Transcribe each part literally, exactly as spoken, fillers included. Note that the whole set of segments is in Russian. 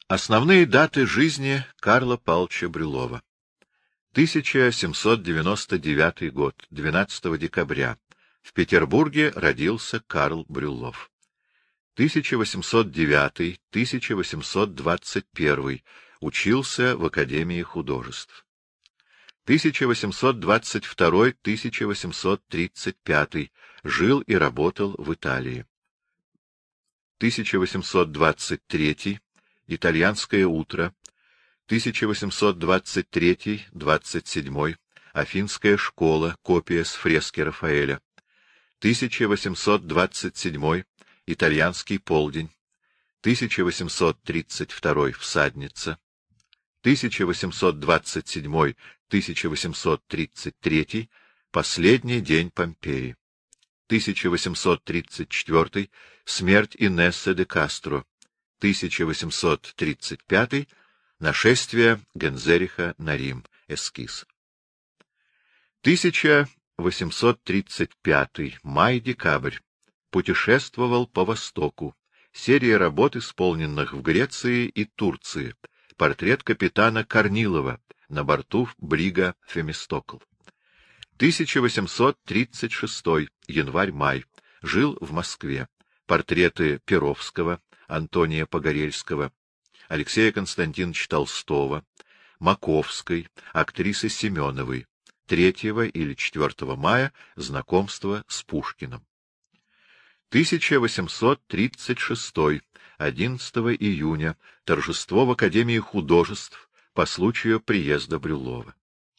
Основные даты жизни Карла Павловича Брюлова. тысяча семьсот девяносто девятый год, двенадцатого декабря. В Петербурге родился Карл Брюллов. тысяча восемьсот девятый — тысяча восемьсот двадцать первый. Учился в Академии художеств. тысяча восемьсот двадцать второй — тысяча восемьсот тридцать пятый. Жил и работал в Италии. тысяча восемьсот двадцать третий. Итальянское утро. тысяча восемьсот двадцать третий — двадцать седьмой. Афинская школа. Копия с фрески Рафаэля. тысяча восемьсот двадцать седьмой. Итальянский полдень. тысяча восемьсот тридцать второй. Всадница. тысяча восемьсот двадцать седьмой — тысяча восемьсот тридцать третий. Последний день Помпеи. тысяча восемьсот тридцать четвертый. Смерть Инессы де Кастро. тысяча восемьсот тридцать пятый. Нашествие Гензериха на Рим. Эскиз. тысяча восемьсот тридцать пятый. Май-декабрь. Путешествовал по Востоку. Серия работ, исполненных в Греции и Турции. Портрет капитана Корнилова на борту брига Фемистокл. тысяча восемьсот тридцать шестой. Январь-май. Жил в Москве. Портреты Перовского, Антония Погорельского, Алексея Константиновича Толстого, Маковской, актрисы Семеновой. третьего или четвёртого мая знакомство с Пушкиным. тысяча восемьсот тридцать шестой. одиннадцатого июня. Торжество в Академии художеств по случаю приезда Брюллова.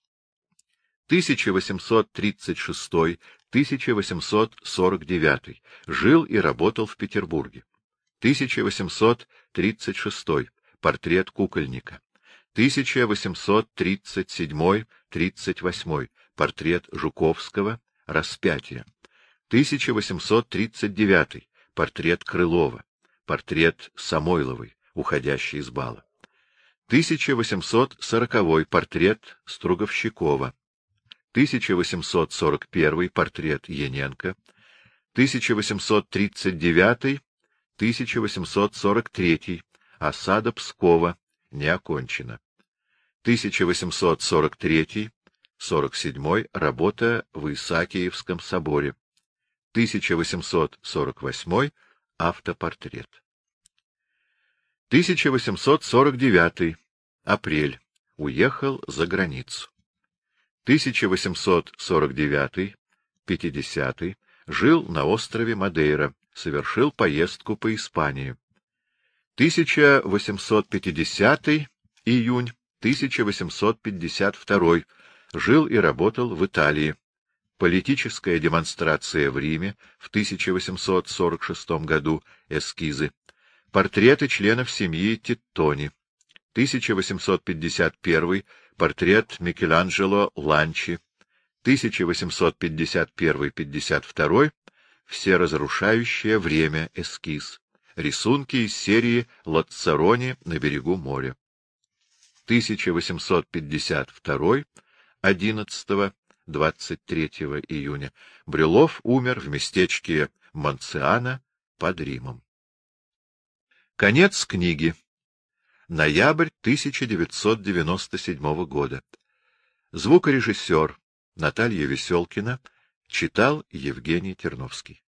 тысяча восемьсот тридцать шестой — тысяча восемьсот сорок девятый. Жил и работал в Петербурге. тысяча восемьсот тридцать шестой. Портрет кукольника. тысяча восемьсот тридцать седьмой — тридцать восьмой. Портрет Жуковского. Распятие. тысяча восемьсот тридцать девятый. Портрет Крылова. Портрет Самойловой, уходящей из бала. тысяча восемьсот сороковой. Портрет Струговщикова. тысяча восемьсот сорок первый. Портрет Яненко. тысяча восемьсот тридцать девятый — тысяча восемьсот сорок третий. Осада Пскова. Не окончена. тысяча восемьсот сорок третий — сорок седьмой. Работа в Исаакиевском соборе. тысяча восемьсот сорок восьмой. Автопортрет. тысяча восемьсот сорок девятый. Апрель. Уехал за границу. тысяча восемьсот сорок девятый — пятидесятый. Жил на острове Мадейра. Совершил поездку по Испании. тысяча восемьсот пятидесятый. Июнь. тысяча восемьсот пятьдесят второй. Жил и работал в Италии. Политическая демонстрация в Риме в тысяча восемьсот сорок шестом году. Эскизы. Портреты членов семьи Титтони. тысяча восемьсот пятьдесят первый. Портрет Микеланджело Ланчи. тысяча восемьсот пятьдесят первый — пятьдесят второй. Всеразрушающее время. Эскиз. Рисунки из серии Лацарони на берегу моря. тысяча восемьсот пятьдесят второй. одиннадцатого — двадцать третьего июня. Брюллов умер в местечке Монциано под Римом. Конец книги. Ноябрь тысяча девятьсот девяносто седьмого года. Звукорежиссер Наталья Веселкина читал Евгений Терновский.